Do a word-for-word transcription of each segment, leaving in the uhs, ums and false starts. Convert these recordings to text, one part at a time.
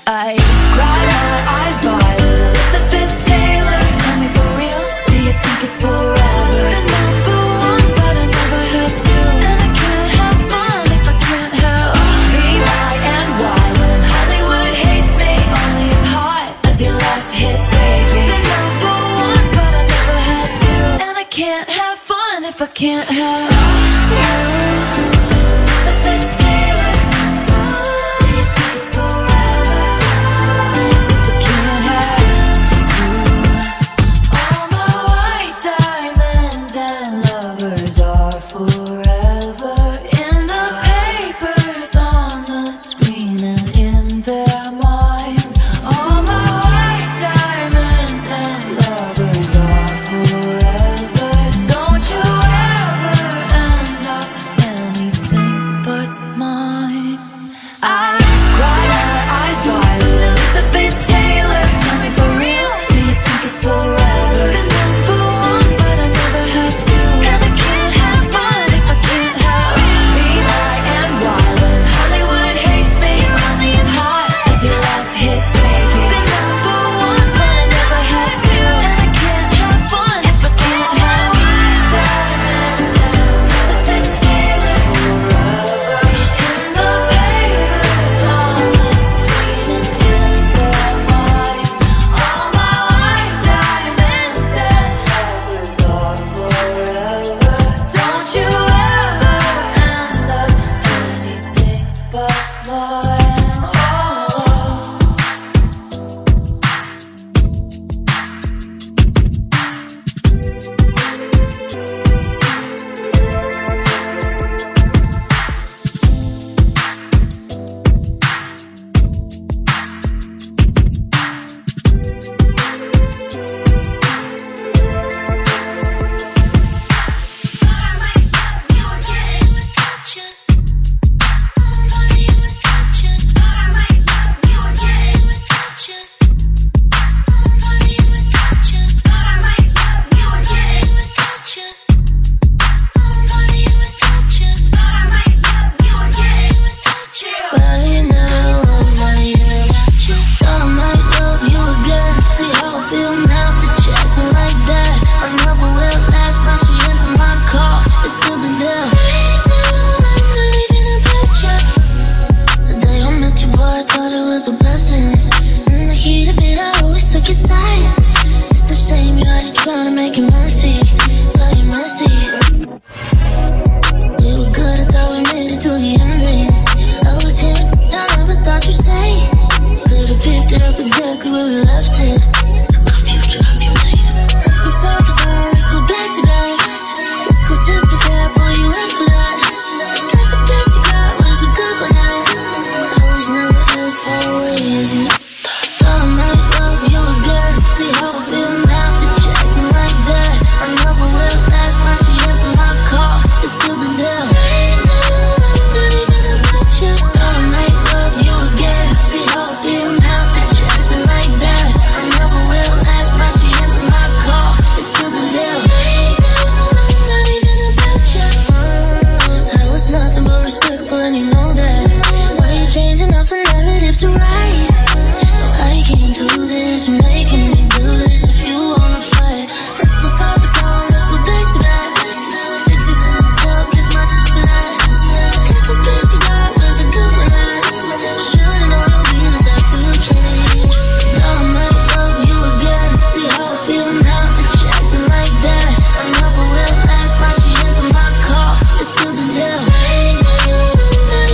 I cry my eyes violet, Elizabeth Taylor. Tell me for real, do you think it's forever? Been number one, but I never had to. And I can't have fun if I can't have B Y N Y. When Hollywood hates me, only as hot as your last hit, baby. Been number one, but I never had to. And I can't have fun if I can't have you. Elizabeth Taylor.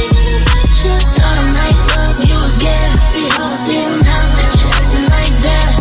Thought I might love you again. See how I feel now that you're acting like that.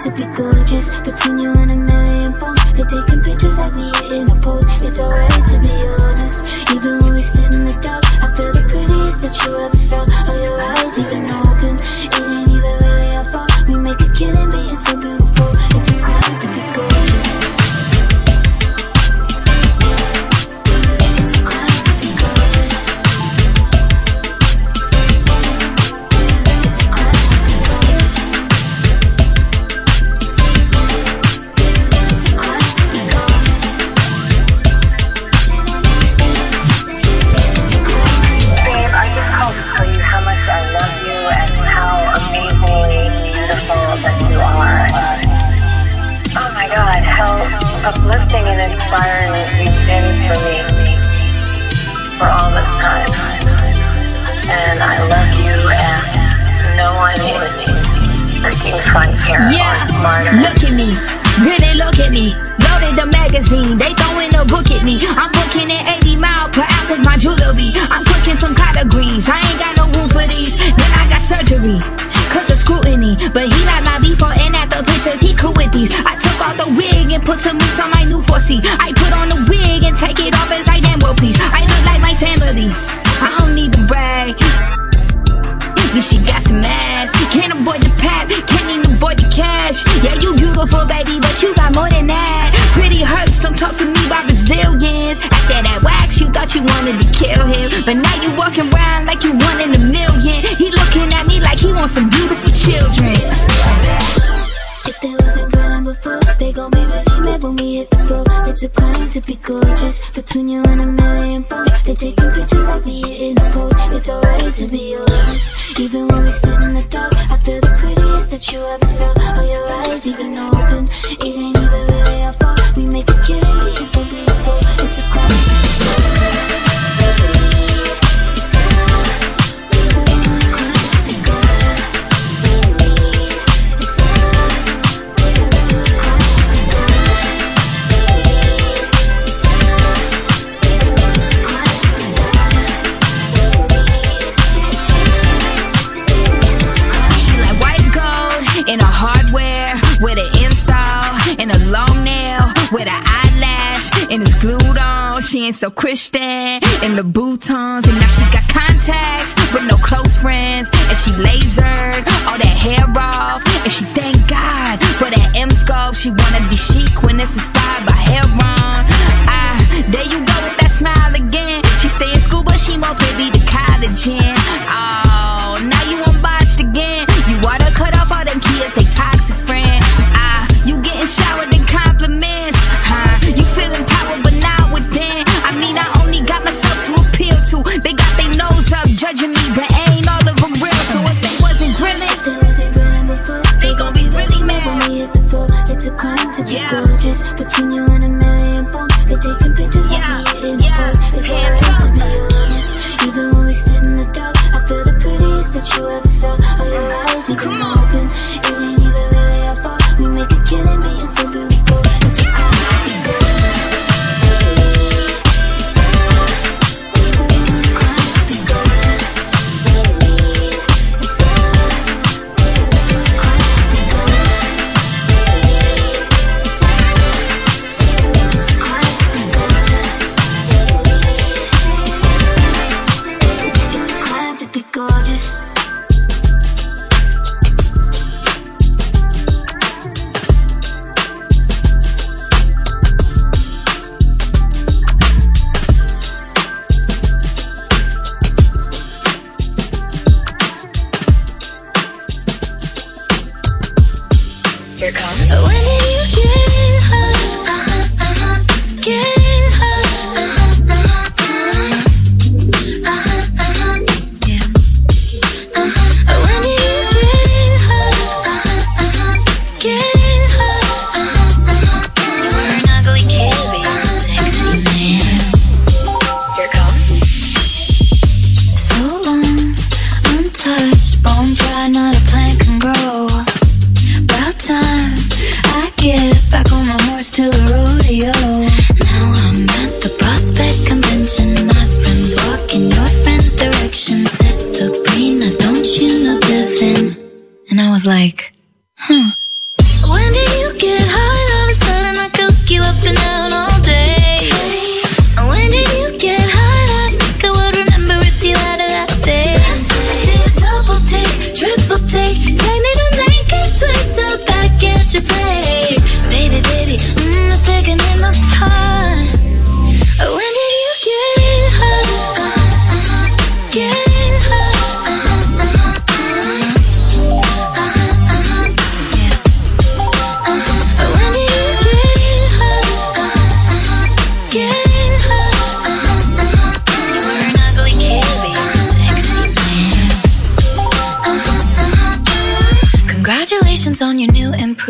to be gorgeous. Between you and a million posts, they're taking pictures like we hitting a pose. It's alright to be honest. Even when we sit in the dark, I feel the prettiest that you ever saw. All your eyes even open, it ain't even really our fault. We make a killing being so beautiful. It's a crime to be gorgeous. It's a crime to be gorgeous. It's a crime to be gorgeous. It's a crime to be gorgeous. It's a crime. Babe, I just called to tell you how much I love you and how amazingly beautiful that you are. Oh my God, how uplifting and inspiring you've been for me for all this time. And I love you, and no one is freaking funnier Yeah, or smarter. look at me, really look at me. Loaded the magazine, they throwing a book at me. I'm booking at eighty miles per hour cause my jewelry. I'm cooking some collard greens, I ain't got no room for these. Then I got surgery, cause of scrutiny. But he like my before and after pictures, he cool with these. I took off the wig and put some moves on my new four C. I put on the wig and take it off as I damn well please. I look like my family, I don't need to brag. Yeah, she got some ass. Can't avoid the pap, can't even avoid the cash. Yeah, you beautiful, baby, but you got more than that. Pretty hurts, don't talk to me about Brazilians. After that wax, you thought you wanted to kill him, but now you walking around like you one in a million. He looking at me like he wants some beautiful children. If they wasn't grilling before, they gon' be really mad when we hit the floor. It's a crime to be gorgeous. Between you and a million posts, they taking pictures like we hitting a pose. It's alright to be honest. Even when we sit in the dark, I feel the prettiest that you ever saw. All your eyes even open, it ain't even really our fault. We make a killing being so beautiful. It's a crime to be gorgeous. With an install and a long nail, with an eyelash and it's glued on. She ain't so Christian in the boutons, and now she got contacts with no close friends, and she lasered all that hair off, and she thank God for that M scope. She wanna be chic when it's inspired by Heron. Ah, there you go with that smile again. She stay in school but she more privy to college in. Oh, now you unbotched again. You water cut off all them kids, they toxic friend. Ah, you getting showered in compliments, huh? You feeling power but not within. I mean, I only got myself to appeal to. They got their nose up judging me, but ain't all of them real. So if they wasn't grilling, if they wasn't grilling before, they gon' be really mad when we hit the floor. It's a crime to be yeah. gorgeous. Between you and a million posts, they taking pictures yeah. like we hitting yeah. the pose. It's alright to be honest. Even when we sit in the dark, I feel the prettiest that you ever saw. All your eyes even Come on. open, it ain't even really our fault. We make a killing being so beautiful. It's a crime to be gorgeous. Here comes. When did you get her? Uh-huh, uh-huh. Get her. Uh-huh, uh-huh, uh-huh. Uh-huh, uh-huh. Yeah. Uh-huh. When did you get her? Uh-huh, uh-huh. Get her. Uh-huh, uh-huh. You were an ugly kid, but you're a sexy man. Here comes. So long, untouched, bone dry, not a plant can grow. About time I get back on my horse to the rodeo. Now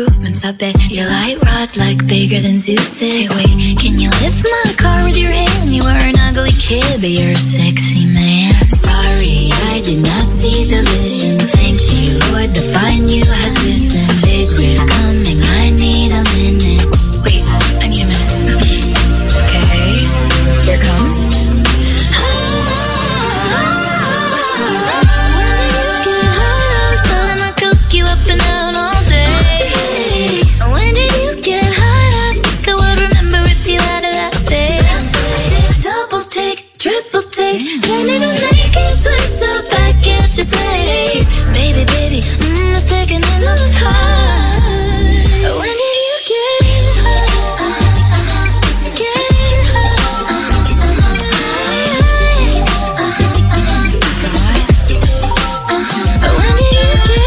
improvements. I bet your light rod's like bigger than Zeus's. Hey, wait, can you lift my car with your hand? You were an ugly kid, but you're a sexy man. Sorry, I did not see the vision. Thank you, Lord, to find you has risen. Big riff coming, I need a minute. Wait, I need a minute. Okay, here it comes. You up and out all day. When did you get high? I think I would remember if you had a that face. Double take, triple take, turn it on naked, twist up back at your place. Baby, baby, mm, the second in the high. When did you get high? Get high? When did you get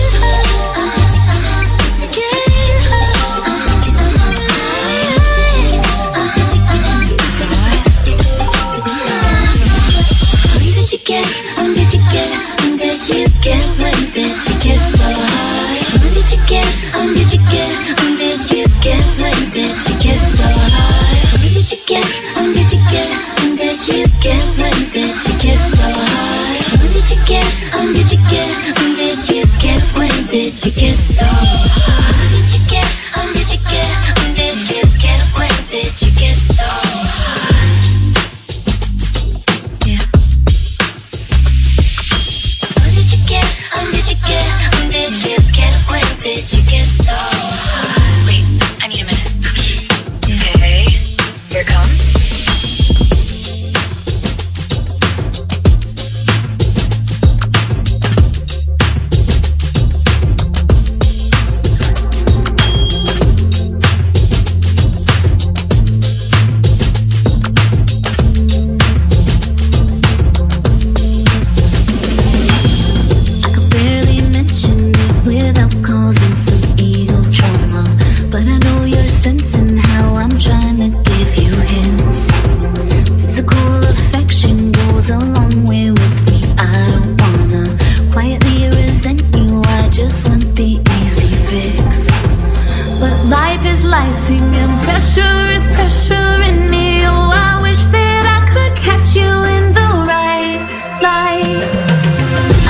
Get, when did you get, when did you get, when did you get so high? When did you get, when did you get, when did you get, when did you get so high? When did you get, when did you get, when did you get, when did you get so high? When did you get, when did you get, when did you get, when did you get so high? When did you get, when did you get, when did you get, when did you get so high? When did you get, when did you get, when did you get so high? Wait, I need a minute. Okay, here it comes.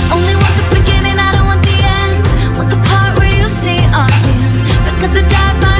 The dive